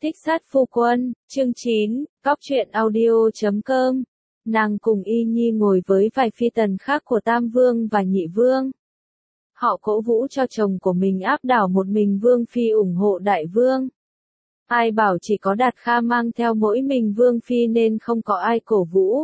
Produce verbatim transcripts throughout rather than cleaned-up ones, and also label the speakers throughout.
Speaker 1: Thích sát phu quân, chương chín, cóc truyện audio.com. Nàng cùng Y Nhi ngồi với vài phi tần khác của Tam Vương và Nhị Vương. Họ cổ vũ cho chồng của mình áp đảo một mình Vương Phi ủng hộ Đại Vương. Ai bảo chỉ có Đạt Kha mang theo mỗi mình Vương Phi nên không có ai cổ vũ.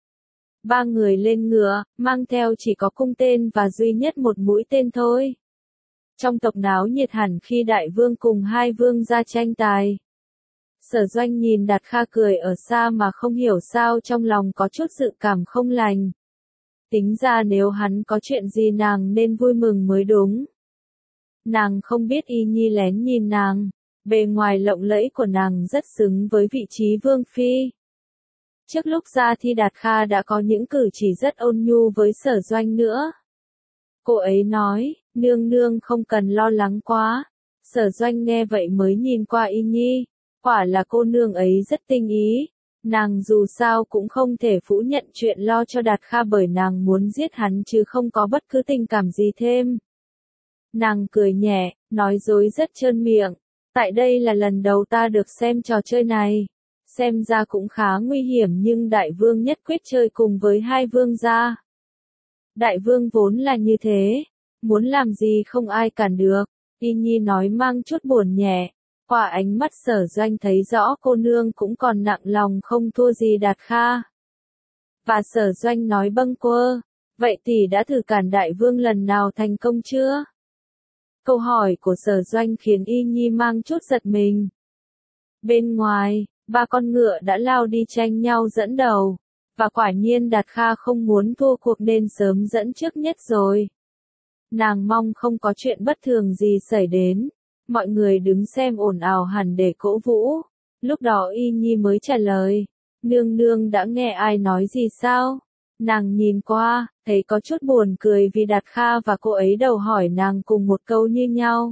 Speaker 1: Ba người lên ngựa, mang theo chỉ có cung tên và duy nhất một mũi tên thôi. Trong tộc náo nhiệt hẳn khi Đại Vương cùng hai vương ra tranh tài. Sở Doanh nhìn Đạt Kha cười ở xa mà không hiểu sao trong lòng có chút dự cảm không lành. Tính ra nếu hắn có chuyện gì nàng nên vui mừng mới đúng. Nàng không biết Y Nhi lén nhìn nàng, bề ngoài lộng lẫy của nàng rất xứng với vị trí Vương Phi. Trước lúc ra thi Đạt Kha đã có những cử chỉ rất ôn nhu với Sở Doanh nữa. Cô ấy nói, nương nương không cần lo lắng quá. Sở Doanh nghe vậy mới nhìn qua Y Nhi. Quả là cô nương ấy rất tinh ý, nàng dù sao cũng không thể phủ nhận chuyện lo cho Đạt Kha bởi nàng muốn giết hắn chứ không có bất cứ tình cảm gì thêm. Nàng cười nhẹ, nói dối rất trơn miệng, tại đây là lần đầu ta được xem trò chơi này, xem ra cũng khá nguy hiểm nhưng Đại Vương nhất quyết chơi cùng với hai vương gia. Đại Vương vốn là như thế, muốn làm gì không ai cản được, Y Nhi nói mang chút buồn nhẹ. Qua ánh mắt Sở Doanh thấy rõ cô nương cũng còn nặng lòng không thua gì Đạt Kha. Và Sở Doanh nói bâng quơ, vậy tỷ đã thử cản Đại Vương lần nào thành công chưa? Câu hỏi của Sở Doanh khiến Y Nhi mang chút giật mình. Bên ngoài, ba con ngựa đã lao đi tranh nhau dẫn đầu, và quả nhiên Đạt Kha không muốn thua cuộc nên sớm dẫn trước nhất rồi. Nàng mong không có chuyện bất thường gì xảy đến. Mọi người đứng xem ồn ào hẳn để cổ vũ. Lúc đó Y Nhi mới trả lời. Nương nương đã nghe ai nói gì sao? Nàng nhìn qua, thấy có chút buồn cười vì Đạt Kha và cô ấy đầu hỏi nàng cùng một câu như nhau.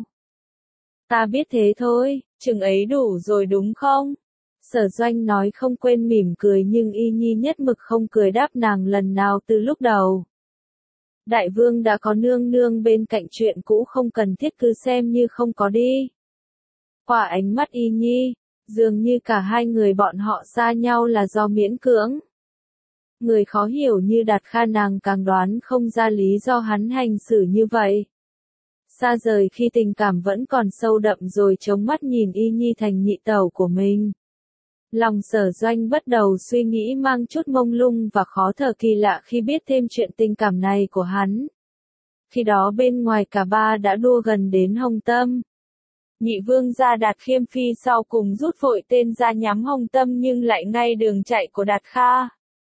Speaker 1: Ta biết thế thôi, chừng ấy đủ rồi đúng không? Sở Doanh nói không quên mỉm cười nhưng Y Nhi nhất mực không cười đáp nàng lần nào từ lúc đầu. Đại Vương đã có nương nương bên cạnh chuyện cũ không cần thiết cứ xem như không có đi. Qua ánh mắt Y Nhi, dường như cả hai người bọn họ xa nhau là do miễn cưỡng. Người khó hiểu như Đạt Kha nàng càng đoán không ra lý do hắn hành xử như vậy. Xa rời khi tình cảm vẫn còn sâu đậm rồi chống mắt nhìn Y Nhi thành nhị tẩu của mình. Lòng Sở Doanh bắt đầu suy nghĩ mang chút mông lung và khó thở kỳ lạ khi biết thêm chuyện tình cảm này của hắn. Khi đó bên ngoài cả ba đã đua gần đến Hồng Tâm. Nhị Vương gia Đạt Khiêm Phi sau cùng rút vội tên ra nhắm Hồng Tâm nhưng lại ngay đường chạy của Đạt Kha.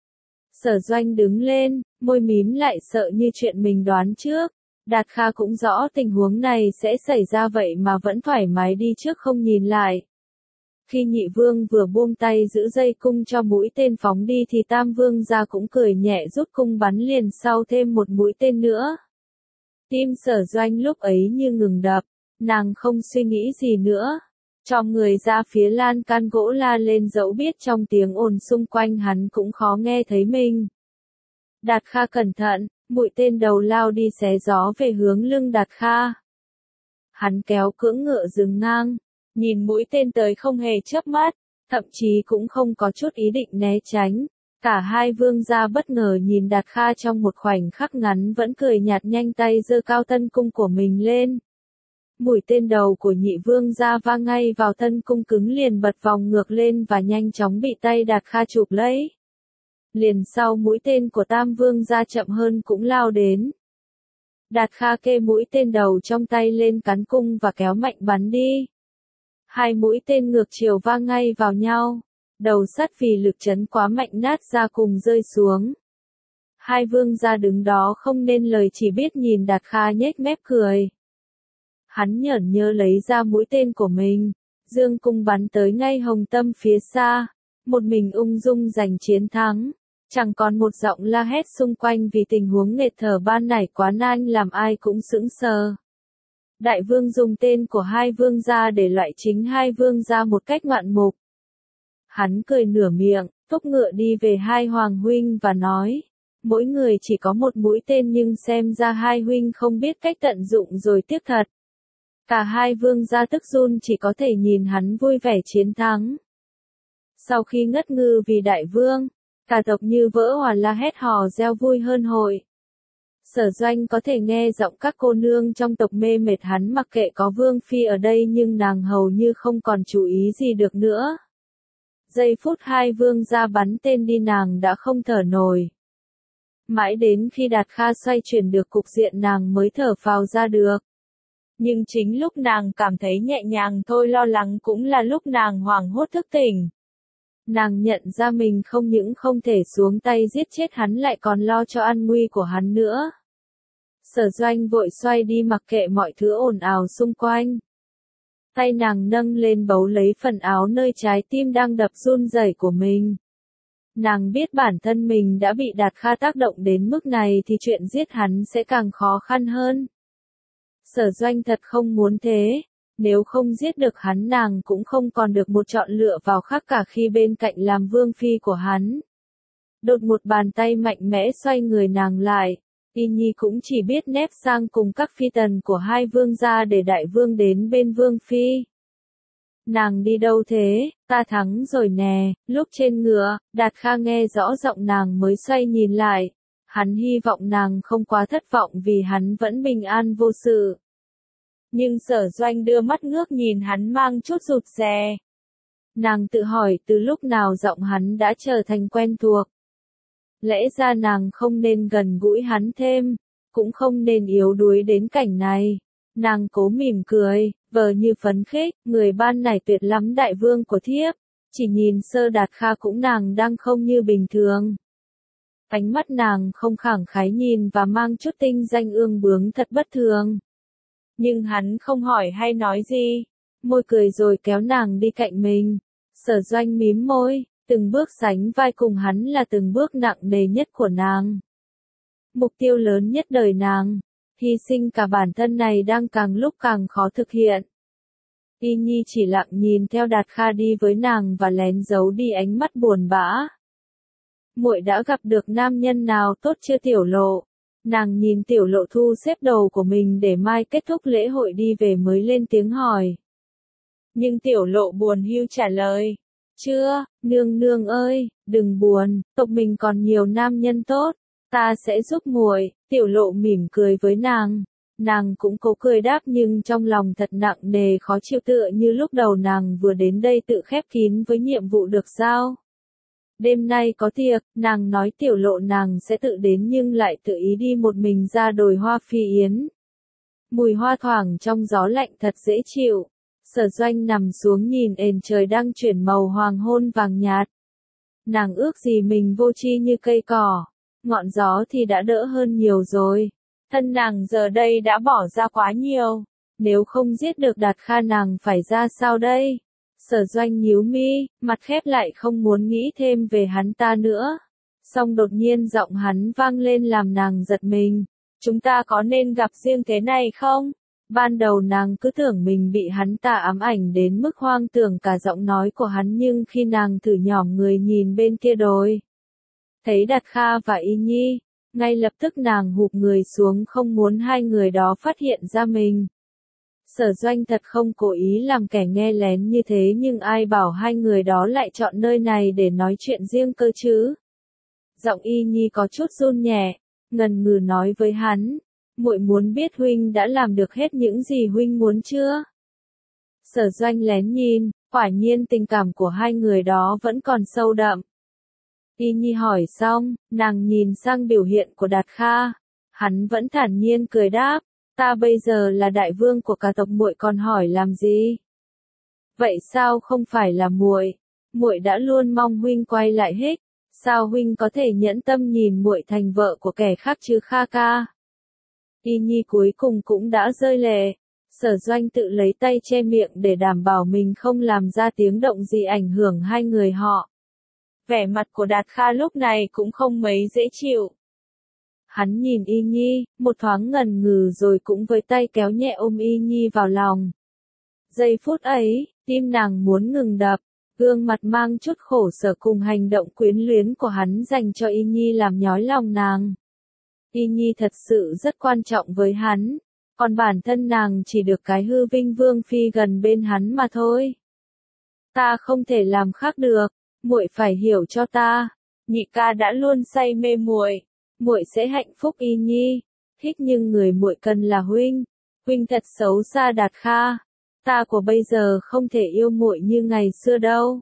Speaker 1: Sở Doanh đứng lên, môi mím lại sợ như chuyện mình đoán trước. Đạt Kha cũng rõ tình huống này sẽ xảy ra vậy mà vẫn thoải mái đi trước không nhìn lại. Khi Nhị Vương vừa buông tay giữ dây cung cho mũi tên phóng đi thì Tam Vương gia cũng cười nhẹ rút cung bắn liền sau thêm một mũi tên nữa. Tim Sở Doanh lúc ấy như ngừng đập, nàng không suy nghĩ gì nữa. Cho người ra phía lan can gỗ la lên dẫu biết trong tiếng ồn xung quanh hắn cũng khó nghe thấy mình. Đạt Kha cẩn thận, mũi tên đầu lao đi xé gió về hướng lưng Đạt Kha. Hắn kéo cưỡng ngựa dừng ngang. Nhìn mũi tên tới không hề chớp mắt, thậm chí cũng không có chút ý định né tránh. Cả hai vương gia bất ngờ nhìn Đạt Kha trong một khoảnh khắc ngắn vẫn cười nhạt nhanh tay giơ cao thân cung của mình lên. Mũi tên đầu của Nhị Vương gia va ngay vào thân cung cứng liền bật vòng ngược lên và nhanh chóng bị tay Đạt Kha chụp lấy. Liền sau mũi tên của Tam Vương gia chậm hơn cũng lao đến. Đạt Kha kê mũi tên đầu trong tay lên cán cung và kéo mạnh bắn đi. Hai mũi tên ngược chiều va ngay vào nhau, đầu sắt vì lực chấn quá mạnh nát ra cùng rơi xuống. Hai vương gia đứng đó không nên lời chỉ biết nhìn Đạt Kha nhếch mép cười. Hắn nhởn nhơ lấy ra mũi tên của mình, dương cung bắn tới ngay Hồng Tâm phía xa, một mình ung dung giành chiến thắng. Chẳng còn một giọng la hét xung quanh vì tình huống nghẹt thở ban nãy quá nhanh làm ai cũng sững sờ. Đại Vương dùng tên của hai vương gia để loại chính hai vương gia một cách ngoạn mục. Hắn cười nửa miệng, thúc ngựa đi về hai hoàng huynh và nói, mỗi người chỉ có một mũi tên nhưng xem ra hai huynh không biết cách tận dụng rồi tiếc thật. Cả hai vương gia tức run chỉ có thể nhìn hắn vui vẻ chiến thắng. Sau khi ngất ngư vì đại vương, cả tộc như vỡ hòa la hét hò reo vui hơn hội. Sở Doanh có thể nghe giọng các cô nương trong tộc mê mệt hắn mặc kệ có vương phi ở đây nhưng nàng hầu như không còn chú ý gì được nữa. Giây phút hai vương gia bắn tên đi nàng đã không thở nổi. Mãi đến khi Đạt Kha xoay chuyển được cục diện nàng mới thở phào ra được. Nhưng chính lúc nàng cảm thấy nhẹ nhàng thôi lo lắng cũng là lúc nàng hoảng hốt thức tỉnh. Nàng nhận ra mình không những không thể xuống tay giết chết hắn lại còn lo cho an nguy của hắn nữa. Sở Doanh vội xoay đi mặc kệ mọi thứ ồn ào xung quanh. Tay nàng nâng lên bấu lấy phần áo nơi trái tim đang đập run rẩy của mình. Nàng biết bản thân mình đã bị Đạt Kha tác động đến mức này thì chuyện giết hắn sẽ càng khó khăn hơn. Sở Doanh thật không muốn thế, nếu không giết được hắn nàng cũng không còn được một chọn lựa vào khác cả khi bên cạnh làm vương phi của hắn. Đột một bàn tay mạnh mẽ xoay người nàng lại, Y Nhi cũng chỉ biết nép sang cùng các phi tần của hai vương gia để đại vương đến bên vương phi. Nàng đi đâu thế, ta thắng rồi nè, lúc trên ngựa, Đạt Kha nghe rõ giọng nàng mới xoay nhìn lại. Hắn hy vọng nàng không quá thất vọng vì hắn vẫn bình an vô sự. Nhưng Sở Doanh đưa mắt ngước nhìn hắn mang chút rụt rè. Nàng tự hỏi từ lúc nào giọng hắn đã trở thành quen thuộc. Lẽ ra nàng không nên gần gũi hắn thêm, cũng không nên yếu đuối đến cảnh này. Nàng cố mỉm cười, vờ như phấn khích, người ban nãy tuyệt lắm đại vương của thiếp. Chỉ nhìn sơ Đạt Kha cũng nàng đang không như bình thường. Ánh mắt nàng không khẳng khái nhìn và mang chút tinh danh ương bướng thật bất thường. Nhưng hắn không hỏi hay nói gì, môi cười rồi kéo nàng đi cạnh mình. Sở Doanh mím môi, từng bước sánh vai cùng hắn là từng bước nặng nề nhất của nàng. Mục tiêu lớn nhất đời nàng, hy sinh cả bản thân này đang càng lúc càng khó thực hiện. Y Nhi chỉ lặng nhìn theo Đạt Kha đi với nàng và lén giấu đi ánh mắt buồn bã. Muội đã gặp được nam nhân nào tốt chưa Tiểu Lộ? Nàng nhìn Tiểu Lộ thu xếp đồ của mình để mai kết thúc lễ hội đi về mới lên tiếng hỏi. Nhưng Tiểu Lộ buồn hiu trả lời. Chưa, nương nương ơi, đừng buồn, tộc mình còn nhiều nam nhân tốt, ta sẽ giúp muội. Tiểu Lộ mỉm cười với nàng. Nàng cũng cố cười đáp nhưng trong lòng thật nặng nề khó chịu tựa như lúc đầu nàng vừa đến đây tự khép kín với nhiệm vụ được giao. Đêm nay có tiệc, nàng nói Tiểu Lộ nàng sẽ tự đến nhưng lại tự ý đi một mình ra đồi hoa phi yến. Mùi hoa thoảng trong gió lạnh thật dễ chịu. Sở Doanh nằm xuống nhìn ền trời đang chuyển màu hoàng hôn vàng nhạt. Nàng ước gì mình vô tri như cây cỏ, ngọn gió thì đã đỡ hơn nhiều rồi. Thân nàng giờ đây đã bỏ ra quá nhiều, nếu không giết được Đạt Kha nàng phải ra sao đây? Sở Doanh nhíu mi, mặt khép lại không muốn nghĩ thêm về hắn ta nữa. Song đột nhiên giọng hắn vang lên làm nàng giật mình. Chúng ta có nên gặp riêng thế này không? Ban đầu nàng cứ tưởng mình bị hắn ta ám ảnh đến mức hoang tưởng cả giọng nói của hắn nhưng khi nàng thử nhỏm người nhìn bên kia đồi. Thấy Đạt Kha và Y Nhi, ngay lập tức nàng hụp người xuống không muốn hai người đó phát hiện ra mình. Sở Doanh thật không cố ý làm kẻ nghe lén như thế nhưng ai bảo hai người đó lại chọn nơi này để nói chuyện riêng cơ chứ. Giọng Y Nhi có chút run nhẹ, ngần ngừ nói với hắn, muội muốn biết huynh đã làm được hết những gì huynh muốn chưa? Sở Doanh lén nhìn, quả nhiên tình cảm của hai người đó vẫn còn sâu đậm. Y Nhi hỏi xong, nàng nhìn sang biểu hiện của Đạt Kha, hắn vẫn thản nhiên cười đáp. Ta bây giờ là đại vương của cả tộc muội còn hỏi làm gì? Vậy sao không phải là muội? Muội đã luôn mong huynh quay lại hết. Sao huynh có thể nhẫn tâm nhìn muội thành vợ của kẻ khác chứ Kha ca? Y Nhi cuối cùng cũng đã rơi lệ. Sở Doanh tự lấy tay che miệng để đảm bảo mình không làm ra tiếng động gì ảnh hưởng hai người họ. Vẻ mặt của Đạt Kha lúc này cũng không mấy dễ chịu. Hắn nhìn Y Nhi, một thoáng ngần ngừ rồi cũng với tay kéo nhẹ ôm Y Nhi vào lòng. Giây phút ấy, tim nàng muốn ngừng đập, gương mặt mang chút khổ sở cùng hành động quyến luyến của hắn dành cho Y Nhi làm nhói lòng nàng. Y Nhi thật sự rất quan trọng với hắn, Còn bản thân nàng chỉ được cái hư vinh vương phi gần bên hắn mà thôi. Ta không thể làm khác được, muội phải hiểu cho ta. Nhị ca đã luôn say mê muội, muội sẽ hạnh phúc y nhi, thích nhưng người muội cần là huynh, huynh thật xấu xa Đạt Kha, ta của bây giờ không thể yêu muội như ngày xưa đâu.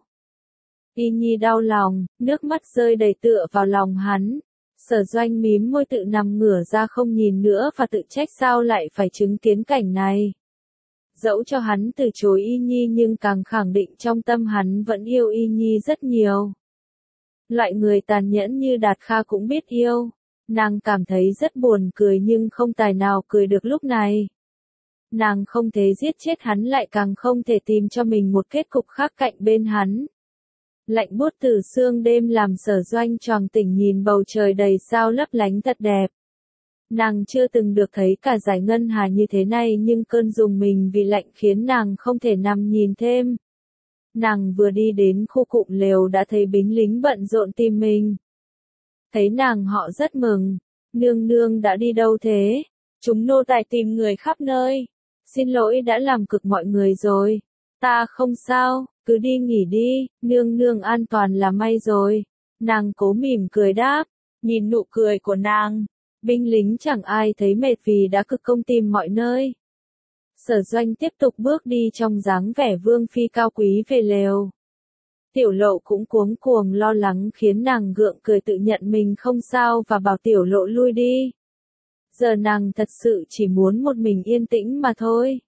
Speaker 1: Y nhi đau lòng, nước mắt rơi đầy tựa vào lòng hắn. Sở Doanh mím môi tự nằm ngửa ra không nhìn nữa và tự trách sao lại phải chứng kiến cảnh này. Dẫu cho hắn từ chối Y Nhi nhưng càng khẳng định trong tâm hắn vẫn yêu Y Nhi rất nhiều. Loại người tàn nhẫn như Đạt Kha cũng biết yêu. Nàng cảm thấy rất buồn cười nhưng không tài nào cười được lúc này. Nàng không thể giết chết hắn lại càng không thể tìm cho mình một kết cục khác cạnh bên hắn. Lạnh buốt từ sương đêm làm Sở Doanh choàng tỉnh nhìn bầu trời đầy sao lấp lánh thật đẹp. Nàng chưa từng được thấy cả dải ngân hà như thế này nhưng cơn rùng mình vì lạnh khiến nàng không thể nằm nhìn thêm. Nàng vừa đi đến khu cụm lều đã thấy binh lính bận rộn tìm mình. Thấy nàng họ rất mừng. Nương nương đã đi đâu thế? Chúng nô tài tìm người khắp nơi. Xin lỗi đã làm cực mọi người rồi. Ta không sao, cứ đi nghỉ đi, nương nương an toàn là may rồi. Nàng cố mỉm cười đáp, nhìn nụ cười của nàng. Binh lính chẳng ai thấy mệt vì đã cực công tìm mọi nơi. Sở Doanh tiếp tục bước đi trong dáng vẻ vương phi cao quý về lều. Tiểu Lộ cũng cuống cuồng lo lắng khiến nàng gượng cười tự nhận mình không sao và bảo Tiểu Lộ lui đi. Giờ nàng thật sự chỉ muốn một mình yên tĩnh mà thôi.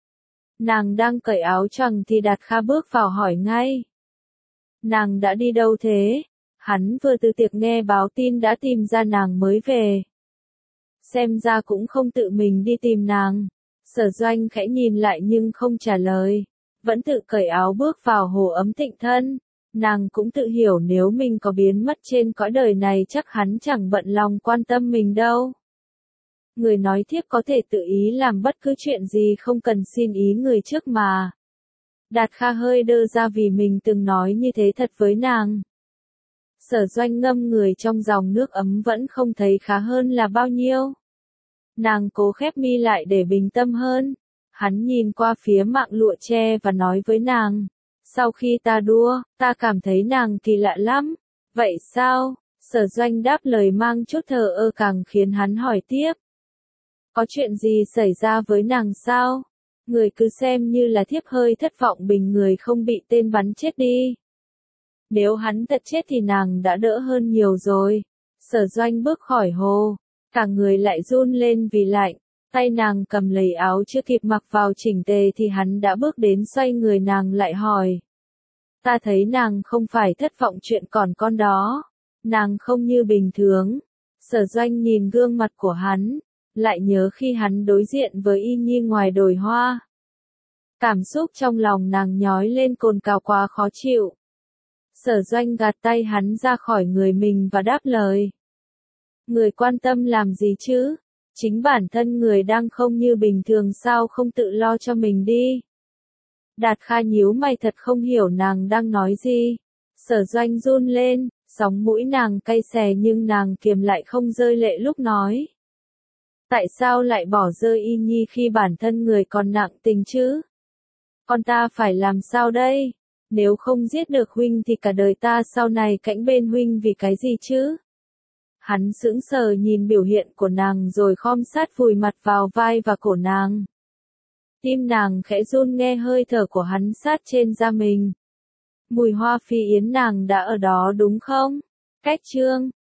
Speaker 1: Nàng đang cởi áo choàng thì Đạt Kha bước vào hỏi ngay. Nàng đã đi đâu thế? Hắn vừa từ tiệc nghe báo tin đã tìm ra nàng mới về. Xem ra cũng không tự mình đi tìm nàng. Sở Doanh khẽ nhìn lại nhưng không trả lời. Vẫn tự cởi áo bước vào hồ ấm tịnh thân. Nàng cũng tự hiểu nếu mình có biến mất trên cõi đời này chắc hắn chẳng bận lòng quan tâm mình đâu. Người nói thiếp có thể tự ý làm bất cứ chuyện gì không cần xin ý người trước mà. Đạt Kha hơi đơ ra vì mình từng nói như thế thật với nàng. Sở Doanh ngâm người trong dòng nước ấm vẫn không thấy khá hơn là bao nhiêu. Nàng cố khép mi lại để bình tâm hơn. Hắn nhìn qua phía mạng lụa tre và nói với nàng. Sau khi ta đua, ta cảm thấy nàng kỳ lạ lắm. Vậy sao? Sở Doanh đáp lời mang chút thờ ơ càng khiến hắn hỏi tiếp. Có chuyện gì xảy ra với nàng sao? Người cứ xem như là thiếp hơi thất vọng bình người không bị tên bắn chết đi. Nếu hắn thật chết thì nàng đã đỡ hơn nhiều rồi. Sở Doanh bước khỏi hồ. Cả người lại run lên vì lạnh. Tay nàng cầm lấy áo chưa kịp mặc vào chỉnh tề thì hắn đã bước đến xoay người nàng lại hỏi. Ta thấy nàng không phải thất vọng chuyện còn con đó. Nàng không như bình thường. Sở Doanh nhìn gương mặt của hắn. Lại nhớ khi hắn đối diện với Y Nhi ngoài đồi hoa. Cảm xúc trong lòng nàng nhói lên cồn cào quá khó chịu. Sở Doanh gạt tay hắn ra khỏi người mình và đáp lời. Người quan tâm làm gì chứ? Chính bản thân người đang không như bình thường sao không tự lo cho mình đi. Đạt Kha nhíu mày thật không hiểu nàng đang nói gì. Sở Doanh run lên, sóng mũi nàng cay xè nhưng nàng kiềm lại không rơi lệ lúc nói. Tại sao lại bỏ rơi Y Nhi khi bản thân người còn nặng tình chứ? Con ta phải làm sao đây? Nếu không giết được huynh thì cả đời ta sau này cạnh bên huynh vì cái gì chứ? Hắn sững sờ nhìn biểu hiện của nàng rồi khom sát vùi mặt vào vai và cổ nàng. Tim nàng khẽ run nghe hơi thở của hắn sát trên da mình. Mùi hoa phi yến nàng đã ở đó đúng không? Cách chương